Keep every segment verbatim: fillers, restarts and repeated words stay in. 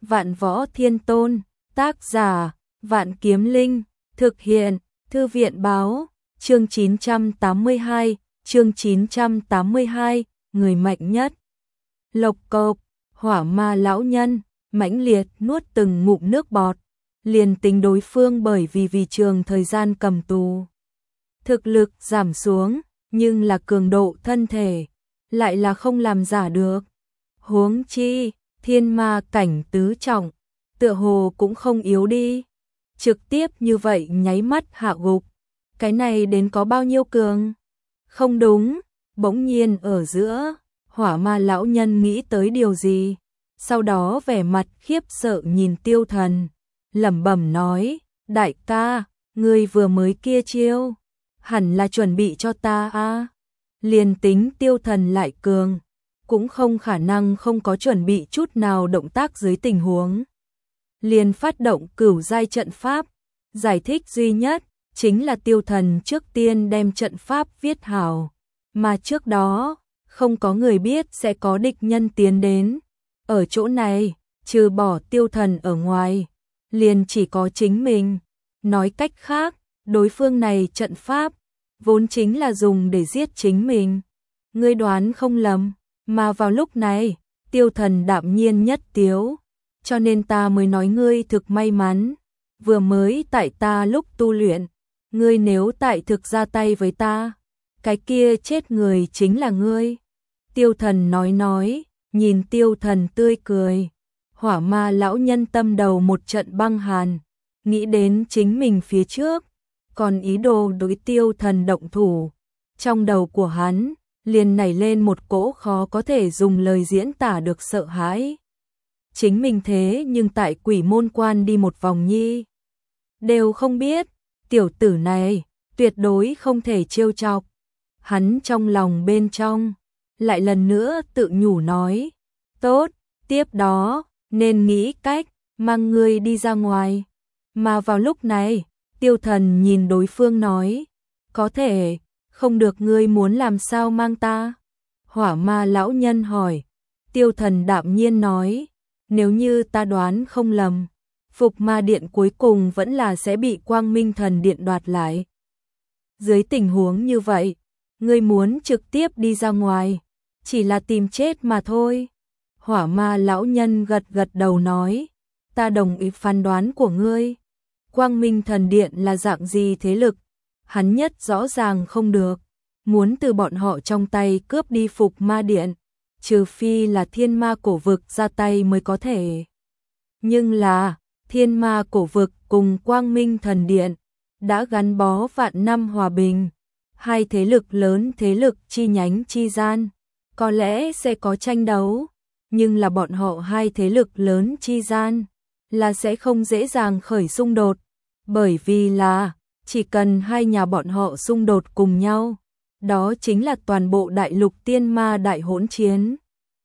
Vạn Võ Thiên Tôn, tác giả, Vạn Kiếm Linh, thực hiện, Thư viện Báo, chương chín trăm tám mươi hai, chương chín trăm tám mươi hai, người mạnh nhất. Lộc cộc, Hỏa Ma lão nhân, mãnh liệt nuốt từng ngụm nước bọt, liền tính đối phương bởi vì vì trường thời gian cầm tù. Thực lực giảm xuống, nhưng là cường độ thân thể, lại là không làm giả được. Huống chi, thiên ma cảnh tứ trọng, tựa hồ cũng không yếu đi. Trực tiếp như vậy nháy mắt hạ gục. Cái này đến có bao nhiêu cường? Không đúng, bỗng nhiên ở giữa, Hỏa Ma lão nhân nghĩ tới điều gì. Sau đó vẻ mặt khiếp sợ nhìn Tiêu Thần, lẩm bẩm nói, đại ca, ngươi vừa mới kia chiêu, hẳn là chuẩn bị cho ta a. Liền tính Tiêu Thần lại cường, cũng không khả năng không có chuẩn bị chút nào động tác dưới tình huống. Liền phát động cửu giai trận pháp, giải thích duy nhất, chính là Tiêu Thần trước tiên đem trận pháp viết hảo, mà trước đó, không có người biết sẽ có địch nhân tiến đến. Ở chỗ này, trừ bỏ Tiêu Thần ở ngoài, liền chỉ có chính mình. Nói cách khác, đối phương này trận pháp, vốn chính là dùng để giết chính mình. Ngươi đoán không lầm, mà vào lúc này, Tiêu Thần đạm nhiên nhất tiếu. Cho nên ta mới nói ngươi thực may mắn, vừa mới tại ta lúc tu luyện, ngươi nếu tại thực ra tay với ta, cái kia chết người chính là ngươi. Tiêu Thần nói nói, nhìn Tiêu Thần tươi cười, Hỏa Ma lão nhân tâm đầu một trận băng hàn, nghĩ đến chính mình phía trước, còn ý đồ đối Tiêu Thần động thủ. Trong đầu của hắn, liền nảy lên một cỗ khó có thể dùng lời diễn tả được sợ hãi. Chính mình thế nhưng tại Quỷ Môn Quan đi một vòng nhi, đều không biết, tiểu tử này, tuyệt đối không thể trêu chọc. Hắn trong lòng bên trong, lại lần nữa tự nhủ nói, tốt, tiếp đó, nên nghĩ cách, mang ngươi đi ra ngoài. Mà vào lúc này, Tiêu Thần nhìn đối phương nói, có thể, không được ngươi muốn làm sao mang ta? Hỏa Ma lão nhân hỏi. Tiêu Thần đạm nhiên nói, nếu như ta đoán không lầm, Phục Ma Điện cuối cùng vẫn là sẽ bị Quang Minh Thần Điện đoạt lại. Dưới tình huống như vậy, ngươi muốn trực tiếp đi ra ngoài, chỉ là tìm chết mà thôi. Hỏa Ma lão nhân gật gật đầu nói, ta đồng ý phán đoán của ngươi. Quang Minh Thần Điện là dạng gì thế lực, hắn nhất rõ ràng không được, muốn từ bọn họ trong tay cướp đi Phục Ma Điện, trừ phi là Thiên Ma cổ vực ra tay mới có thể. Nhưng là, Thiên Ma cổ vực cùng Quang Minh Thần Điện đã gắn bó vạn năm hòa bình, hai thế lực lớn thế lực chi nhánh chi gian, có lẽ sẽ có tranh đấu, nhưng là bọn họ hai thế lực lớn chi gian là sẽ không dễ dàng khởi xung đột, bởi vì là chỉ cần hai nhà bọn họ xung đột cùng nhau, đó chính là toàn bộ đại lục tiên ma đại hỗn chiến.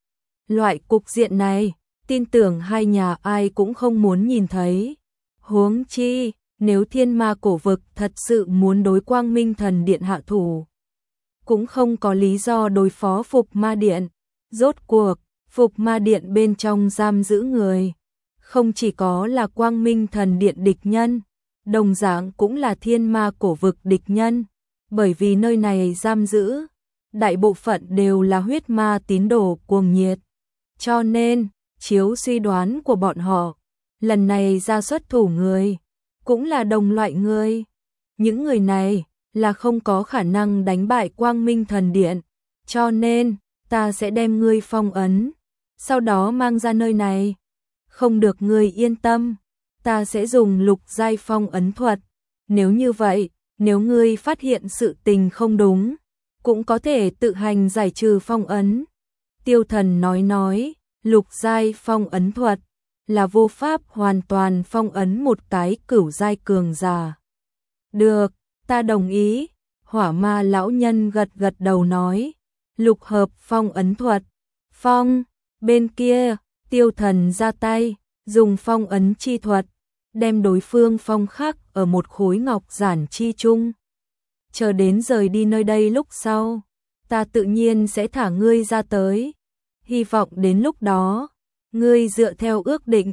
Loại cục diện này, tin tưởng hai nhà ai cũng không muốn nhìn thấy. Huống chi, nếu Thiên Ma cổ vực thật sự muốn đối Quang Minh Thần Điện hạ thủ, cũng không có lý do đối phó Phục Ma Điện. Rốt cuộc, Phục Ma Điện bên trong giam giữ người, không chỉ có là Quang Minh Thần Điện địch nhân, đồng dạng cũng là Thiên Ma cổ vực địch nhân, bởi vì nơi này giam giữ, đại bộ phận đều là huyết ma tín đồ cuồng nhiệt. Cho nên, chiếu suy đoán của bọn họ, lần này ra xuất thủ người, cũng là đồng loại người. Những người này là không có khả năng đánh bại Quang Minh Thần Điện, cho nên ta sẽ đem ngươi phong ấn, sau đó mang ra nơi này. Không được, ngươi yên tâm, ta sẽ dùng lục giai phong ấn thuật. Nếu như vậy, nếu ngươi phát hiện sự tình không đúng, cũng có thể tự hành giải trừ phong ấn. Tiêu Thần nói nói, lục giai phong ấn thuật là vô pháp hoàn toàn phong ấn một cái cửu giai cường giả. Được, ta đồng ý. Hỏa Ma lão nhân gật gật đầu nói, lục hợp phong ấn thuật. Phong, bên kia, Tiêu Thần ra tay, dùng phong ấn chi thuật, đem đối phương phong khắc ở một khối ngọc giản chi chung. Chờ đến rời đi nơi đây lúc sau, ta tự nhiên sẽ thả ngươi ra tới. Hy vọng đến lúc đó, ngươi dựa theo ước định,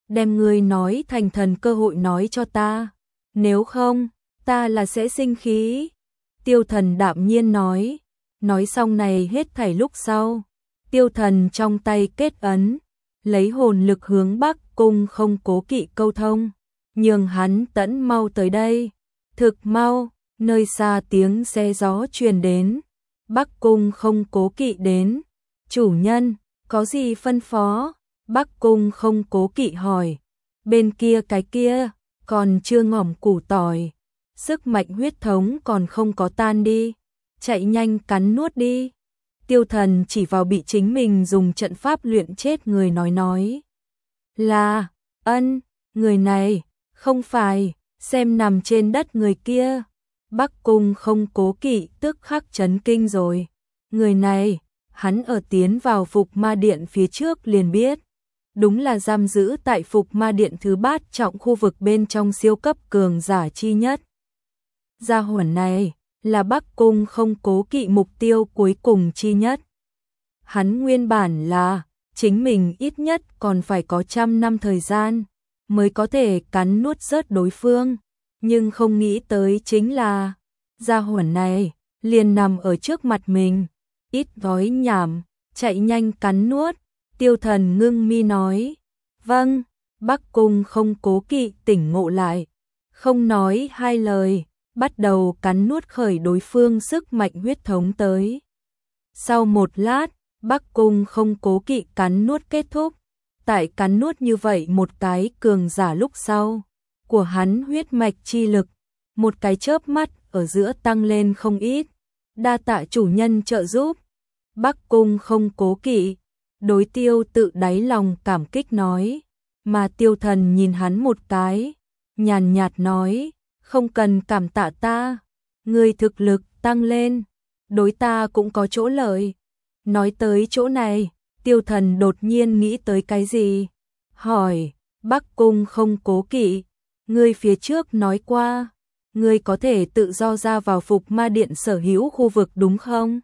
đem ngươi nói thành thần cơ hội nói cho ta, nếu không, ta là sẽ sinh khí. Tiêu Thần đạm nhiên nói, nói xong này hết thảy lúc sau, Tiêu Thần trong tay kết ấn, lấy hồn lực hướng Bắc Cung không cố kỵ câu thông, nhường hắn tẫn mau tới đây. Thực mau, nơi xa tiếng xe gió truyền đến, Bắc Cung không cố kỵ đến. Chủ nhân, có gì phân phó? Bắc Cung không cố kỵ hỏi. Bên kia cái kia, còn chưa ngỏm củ tỏi, sức mạnh huyết thống còn không có tan đi, chạy nhanh cắn nuốt đi. Tiêu Thần chỉ vào bị chính mình dùng trận pháp luyện chết người nói nói. Là, ân, người này, không phải, xem nằm trên đất người kia. Bắc Cung không cố kỵ tức khắc chấn kinh rồi. Người này, hắn ở tiến vào Phục Ma Điện phía trước liền biết. Đúng là giam giữ tại Phục Ma Điện thứ bát trọng khu vực bên trong siêu cấp cường giả chi nhất. Gia hỏa này là Bắc Cung không cố kỵ mục tiêu cuối cùng chi nhất. Hắn nguyên bản là chính mình ít nhất còn phải có trăm năm thời gian mới có thể cắn nuốt rớt đối phương, nhưng không nghĩ tới chính là gia hỏa này liền nằm ở trước mặt mình, ít gói nhảm, chạy nhanh cắn nuốt. Tiêu Thần ngưng mi nói, vâng. Bắc Cung không cố kỵ tỉnh ngộ lại, không nói hai lời, bắt đầu cắn nuốt khởi đối phương sức mạnh huyết thống tới. Sau một lát, Bắc Cung không cố kỵ cắn nuốt kết thúc. Tại cắn nuốt như vậy một cái cường giả lúc sau, của hắn huyết mạch chi lực, một cái chớp mắt ở giữa tăng lên không ít. Đa tạ chủ nhân trợ giúp. Bắc Cung không cố kỵ, đối Tiêu tự đáy lòng cảm kích nói, mà Tiêu Thần nhìn hắn một cái, nhàn nhạt nói, không cần cảm tạ ta, người thực lực tăng lên, đối ta cũng có chỗ lợi. Nói tới chỗ này, Tiêu Thần đột nhiên nghĩ tới cái gì? Hỏi, Bắc Cung không cố kỵ, ngươi phía trước nói qua, ngươi có thể tự do ra vào Phục Ma Điện sở hữu khu vực đúng không?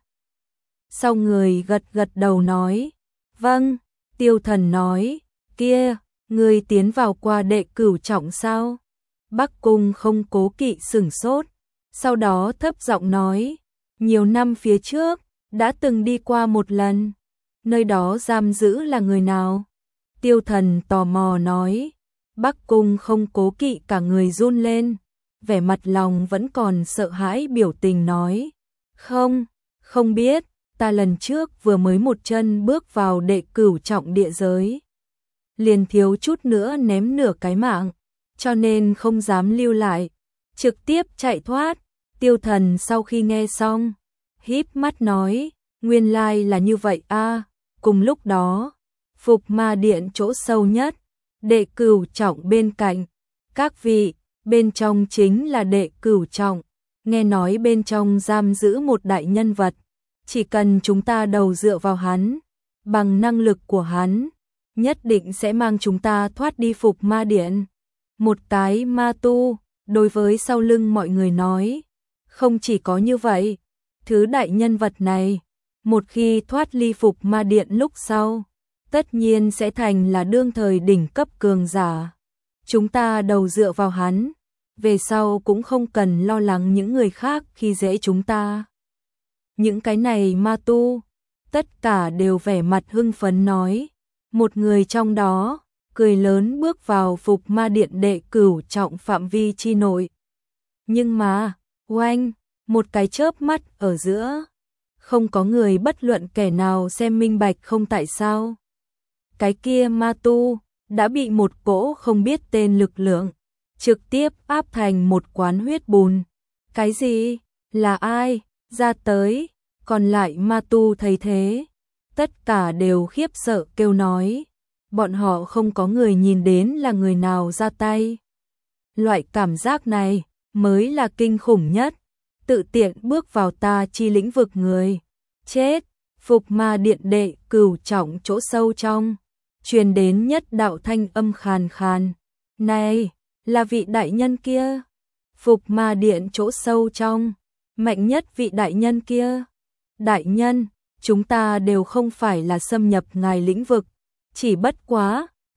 Sau người gật gật đầu nói, vâng. Tiêu Thần nói, kia, ngươi tiến vào qua đệ cửu trọng sao? Bắc Cung không cố kỵ sửng sốt, sau đó thấp giọng nói, nhiều năm phía trước, đã từng đi qua một lần. Nơi đó giam giữ là người nào? Tiêu Thần tò mò nói. Bắc Cung không cố kỵ cả người run lên, vẻ mặt lòng vẫn còn sợ hãi biểu tình nói, không, không biết, ta lần trước vừa mới một chân bước vào đệ cửu trọng địa giới, liền thiếu chút nữa ném nửa cái mạng, cho nên không dám lưu lại, trực tiếp chạy thoát. Tiêu Thần sau khi nghe xong, híp mắt nói, nguyên lai là như vậy a. Cùng lúc đó, Phục Ma Điện chỗ sâu nhất, đệ cửu trọng bên cạnh, các vị, bên trong chính là đệ cửu trọng, nghe nói bên trong giam giữ một đại nhân vật, chỉ cần chúng ta đầu dựa vào hắn, bằng năng lực của hắn, nhất định sẽ mang chúng ta thoát đi Phục Ma Điện. Một cái ma tu, đối với sau lưng mọi người nói, không chỉ có như vậy, thứ đại nhân vật này, một khi thoát ly Phục Ma Điện lúc sau, tất nhiên sẽ thành là đương thời đỉnh cấp cường giả. Chúng ta đầu dựa vào hắn, về sau cũng không cần lo lắng những người khác khi dễ chúng ta. Những cái này ma tu, tất cả đều vẻ mặt hưng phấn nói. Một người trong đó, cười lớn bước vào Phục Ma Điện đệ cửu trọng phạm vi chi nội. Nhưng mà, oanh, một cái chớp mắt ở giữa, không có người bất luận kẻ nào xem minh bạch không tại sao. Cái kia ma tu, đã bị một cỗ không biết tên lực lượng, trực tiếp áp thành một quán huyết bùn. Cái gì? Là ai? Ra tới, còn lại ma tu thấy thế. Tất cả đều khiếp sợ kêu nói. Bọn họ không có người nhìn đến là người nào ra tay. Loại cảm giác này mới là kinh khủng nhất. Tự tiện bước vào ta chi lĩnh vực người. Chết! Phục Ma Điện đệ cửu trọng chỗ sâu trong. Truyền đến nhất đạo thanh âm khàn khàn. Này, là vị đại nhân kia. Phục Ma Điện chỗ sâu trong. Mạnh nhất vị đại nhân kia. Đại nhân, chúng ta đều không phải là xâm nhập ngài lĩnh vực. Chỉ bất quá,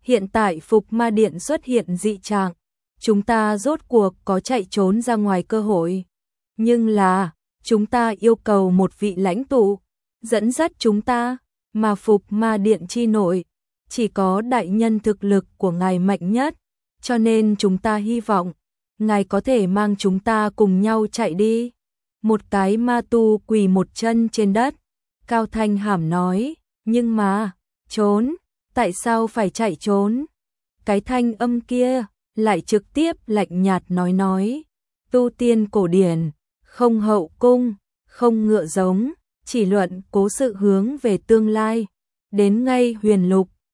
hiện tại Phục Ma Điện xuất hiện dị trạng, chúng ta rốt cuộc có chạy trốn ra ngoài cơ hội. Nhưng là, chúng ta yêu cầu một vị lãnh tụ, dẫn dắt chúng ta, mà Phục Ma Điện chi nội, chỉ có đại nhân thực lực của ngài mạnh nhất, cho nên chúng ta hy vọng, ngài có thể mang chúng ta cùng nhau chạy đi. Một cái ma tu quỳ một chân trên đất, Cao Thanh Hàm nói, nhưng mà, trốn, tại sao phải chạy trốn? Cái thanh âm kia lại trực tiếp lạnh nhạt nói nói, tu tiên cổ điển, không hậu cung, không ngựa giống, chỉ luận cố sự hướng về tương lai, đến ngay huyền lục,